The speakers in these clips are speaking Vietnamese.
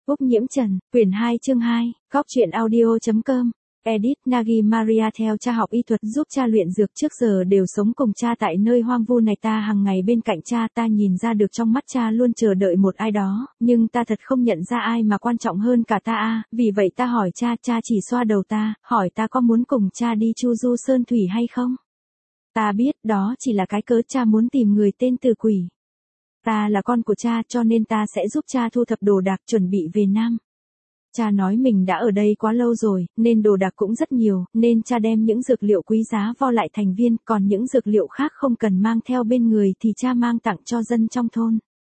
Úc Nhiễm Trần, quyển 2 chương 2, góc truyện audio.com. Edit Nagi Maria theo cha học y thuật giúp cha luyện dược trước giờ đều sống cùng cha tại nơi hoang vu này, ta hàng ngày bên cạnh cha, ta nhìn ra được trong mắt cha luôn chờ đợi một ai đó, nhưng ta thật không nhận ra ai mà quan trọng hơn cả ta vì vậy ta hỏi cha, cha chỉ xoa đầu ta, hỏi ta có muốn cùng cha đi chu du sơn thủy hay không. Ta biết đó chỉ là cái cớ cha muốn tìm người tên Từ Quỷ. Ta là con của cha cho nên ta sẽ giúp cha thu thập đồ đạc chuẩn bị về Nam. Cha nói mình đã ở đây quá lâu rồi, nên đồ đạc cũng rất nhiều, nên cha đem những dược liệu quý giá vo lại thành viên, còn những dược liệu khác không cần mang theo bên người thì cha mang tặng cho dân trong thôn.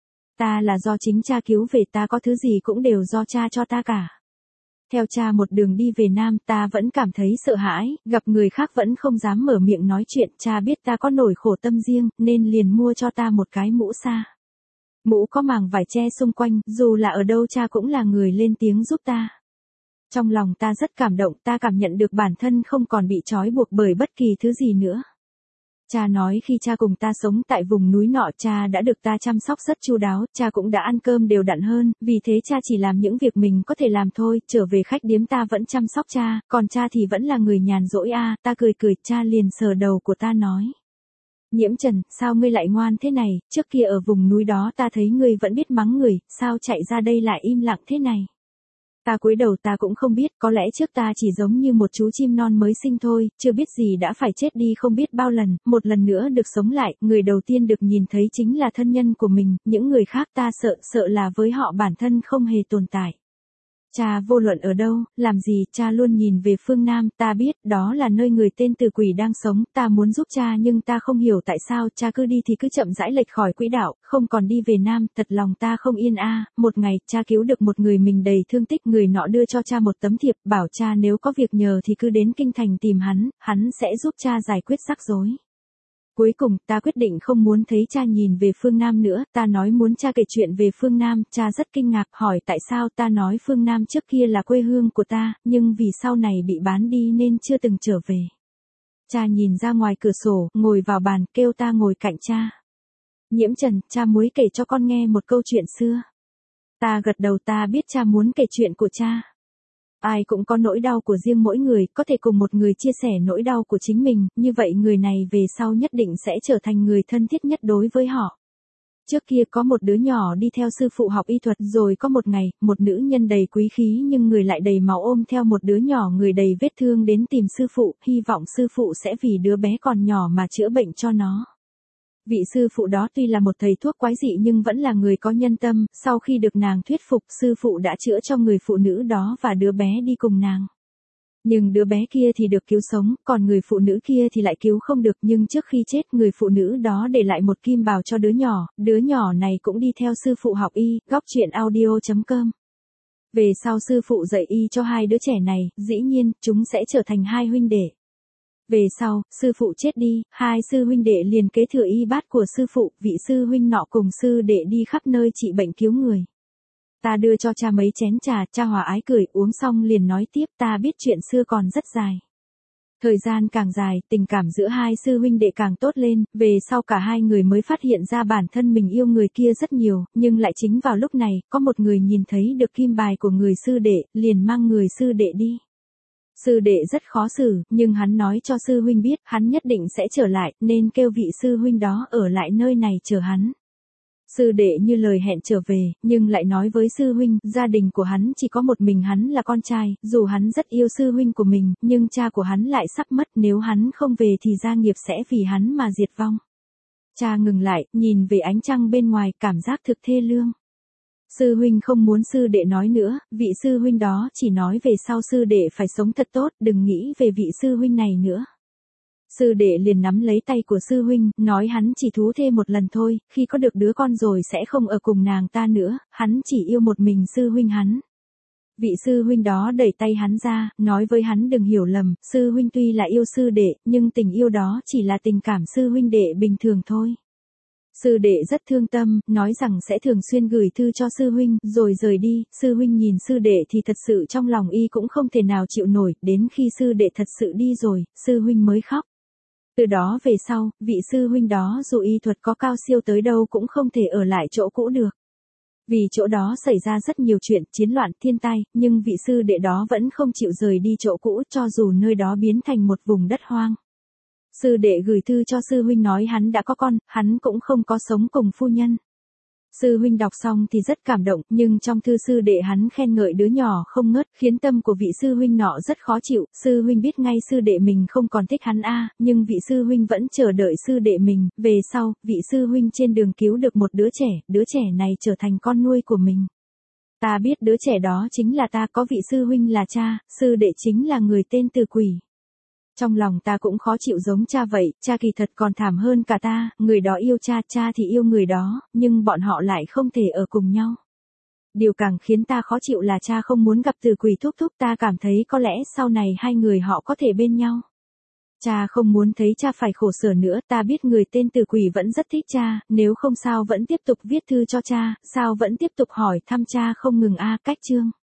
Ta là do chính cha cứu về, ta có thứ gì cũng đều do cha cho ta cả. Theo cha một đường đi về Nam, ta vẫn cảm thấy sợ hãi, gặp người khác vẫn không dám mở miệng nói chuyện, cha biết ta có nỗi khổ tâm riêng, nên liền mua cho ta một cái mũ sa. Mũ có màng vải che xung quanh, dù là ở đâu cha cũng là người lên tiếng giúp ta. Trong lòng ta rất cảm động, ta cảm nhận được bản thân không còn bị trói buộc bởi bất kỳ thứ gì nữa. Cha nói khi cha cùng ta sống tại vùng núi nọ, cha đã được ta chăm sóc rất chu đáo, cha cũng đã ăn cơm đều đặn hơn, vì thế cha chỉ làm những việc mình có thể làm thôi, trở về khách điếm ta vẫn chăm sóc cha, còn cha thì vẫn là người nhàn rỗi ta cười cười, cha liền sờ đầu của ta nói. Nhiễm Trần, sao ngươi lại ngoan thế này, trước kia ở vùng núi đó ta thấy ngươi vẫn biết mắng người, sao chạy ra đây lại im lặng thế này. Ta cúi đầu, ta cũng không biết, có lẽ trước ta chỉ giống như một chú chim non mới sinh thôi, chưa biết gì đã phải chết đi không biết bao lần, một lần nữa được sống lại, người đầu tiên được nhìn thấy chính là thân nhân của mình, những người khác ta sợ là với họ bản thân không hề tồn tại. Cha vô luận ở đâu, làm gì, cha luôn nhìn về phương Nam, ta biết, đó là nơi người tên Từ Quỷ đang sống, ta muốn giúp cha nhưng ta không hiểu tại sao, cha cứ đi thì cứ chậm rãi lệch khỏi quỹ đạo, không còn đi về Nam, thật lòng ta không yên một ngày, cha cứu được một người mình đầy thương tích, người nọ đưa cho cha một tấm thiệp, bảo cha nếu có việc nhờ thì cứ đến kinh thành tìm hắn sẽ giúp cha giải quyết rắc rối. Cuối cùng, ta quyết định không muốn thấy cha nhìn về phương Nam nữa, ta nói muốn cha kể chuyện về phương Nam, cha rất kinh ngạc, hỏi tại sao, ta nói phương Nam trước kia là quê hương của ta, nhưng vì sau này bị bán đi nên chưa từng trở về. Cha nhìn ra ngoài cửa sổ, ngồi vào bàn, kêu ta ngồi cạnh cha. Nhiễm Trần, cha muốn kể cho con nghe một câu chuyện xưa. Ta gật đầu, ta biết cha muốn kể chuyện của cha. Ai cũng có nỗi đau của riêng mỗi người, có thể cùng một người chia sẻ nỗi đau của chính mình, như vậy người này về sau nhất định sẽ trở thành người thân thiết nhất đối với họ. Trước kia có một đứa nhỏ đi theo sư phụ học y thuật, rồi có một ngày, một nữ nhân đầy quý khí nhưng người lại đầy máu ôm theo một đứa nhỏ người đầy vết thương đến tìm sư phụ, hy vọng sư phụ sẽ vì đứa bé còn nhỏ mà chữa bệnh cho nó. Vị sư phụ đó tuy là một thầy thuốc quái dị nhưng vẫn là người có nhân tâm, sau khi được nàng thuyết phục, sư phụ đã chữa cho người phụ nữ đó và đứa bé đi cùng nàng. Nhưng đứa bé kia thì được cứu sống, còn người phụ nữ kia thì lại cứu không được, nhưng trước khi chết người phụ nữ đó để lại một kim bào cho đứa nhỏ này cũng đi theo sư phụ học y, góc truyện audio.com. Về sau sư phụ dạy y cho hai đứa trẻ này, dĩ nhiên, chúng sẽ trở thành hai huynh đệ. Về sau, sư phụ chết đi, hai sư huynh đệ liền kế thừa y bát của sư phụ, vị sư huynh nọ cùng sư đệ đi khắp nơi trị bệnh cứu người. Ta đưa cho cha mấy chén trà, cha hòa ái cười, uống xong liền nói tiếp, ta biết chuyện xưa còn rất dài. Thời gian càng dài, tình cảm giữa hai sư huynh đệ càng tốt lên, về sau cả hai người mới phát hiện ra bản thân mình yêu người kia rất nhiều, nhưng lại chính vào lúc này, có một người nhìn thấy được kim bài của người sư đệ, liền mang người sư đệ đi. Sư đệ rất khó xử, nhưng hắn nói cho sư huynh biết, hắn nhất định sẽ trở lại, nên kêu vị sư huynh đó ở lại nơi này chờ hắn. Sư đệ như lời hẹn trở về, nhưng lại nói với sư huynh, gia đình của hắn chỉ có một mình hắn là con trai, dù hắn rất yêu sư huynh của mình, nhưng cha của hắn lại sắp mất, nếu hắn không về thì gia nghiệp sẽ vì hắn mà diệt vong. Cha ngừng lại, nhìn về ánh trăng bên ngoài, cảm giác thực thê lương. Sư huynh không muốn sư đệ nói nữa, vị sư huynh đó chỉ nói về sau sư đệ phải sống thật tốt, đừng nghĩ về vị sư huynh này nữa. Sư đệ liền nắm lấy tay của sư huynh, nói hắn chỉ thú thê một lần thôi, khi có được đứa con rồi sẽ không ở cùng nàng ta nữa, hắn chỉ yêu một mình sư huynh hắn. Vị sư huynh đó đẩy tay hắn ra, nói với hắn đừng hiểu lầm, sư huynh tuy là yêu sư đệ, nhưng tình yêu đó chỉ là tình cảm sư huynh đệ bình thường thôi. Sư đệ rất thương tâm, nói rằng sẽ thường xuyên gửi thư cho sư huynh, rồi rời đi, sư huynh nhìn sư đệ thì thật sự trong lòng y cũng không thể nào chịu nổi, đến khi sư đệ thật sự đi rồi, sư huynh mới khóc. Từ đó về sau, vị sư huynh đó dù y thuật có cao siêu tới đâu cũng không thể ở lại chỗ cũ được. Vì chỗ đó xảy ra rất nhiều chuyện chiến loạn thiên tai, nhưng vị sư đệ đó vẫn không chịu rời đi chỗ cũ cho dù nơi đó biến thành một vùng đất hoang. Sư đệ gửi thư cho sư huynh nói hắn đã có con, hắn cũng không có sống cùng phu nhân. Sư huynh đọc xong thì rất cảm động, nhưng trong thư sư đệ hắn khen ngợi đứa nhỏ không ngớt, khiến tâm của vị sư huynh nọ rất khó chịu. Sư huynh biết ngay sư đệ mình không còn thích hắn nhưng vị sư huynh vẫn chờ đợi sư đệ mình. Về sau, vị sư huynh trên đường cứu được một đứa trẻ này trở thành con nuôi của mình. Ta biết đứa trẻ đó chính là ta, có vị sư huynh là cha, sư đệ chính là người tên Từ Quỷ. Trong lòng ta cũng khó chịu giống cha vậy, cha kỳ thật còn thảm hơn cả ta, người đó yêu cha, cha thì yêu người đó, nhưng bọn họ lại không thể ở cùng nhau. Điều càng khiến ta khó chịu là cha không muốn gặp Từ Quỷ thúc thúc, ta cảm thấy có lẽ sau này hai người họ có thể bên nhau. Cha không muốn thấy cha phải khổ sở nữa, ta biết người tên Từ Quỷ vẫn rất thích cha, nếu không sao vẫn tiếp tục viết thư cho cha, sao vẫn tiếp tục hỏi thăm cha không ngừng cách chương.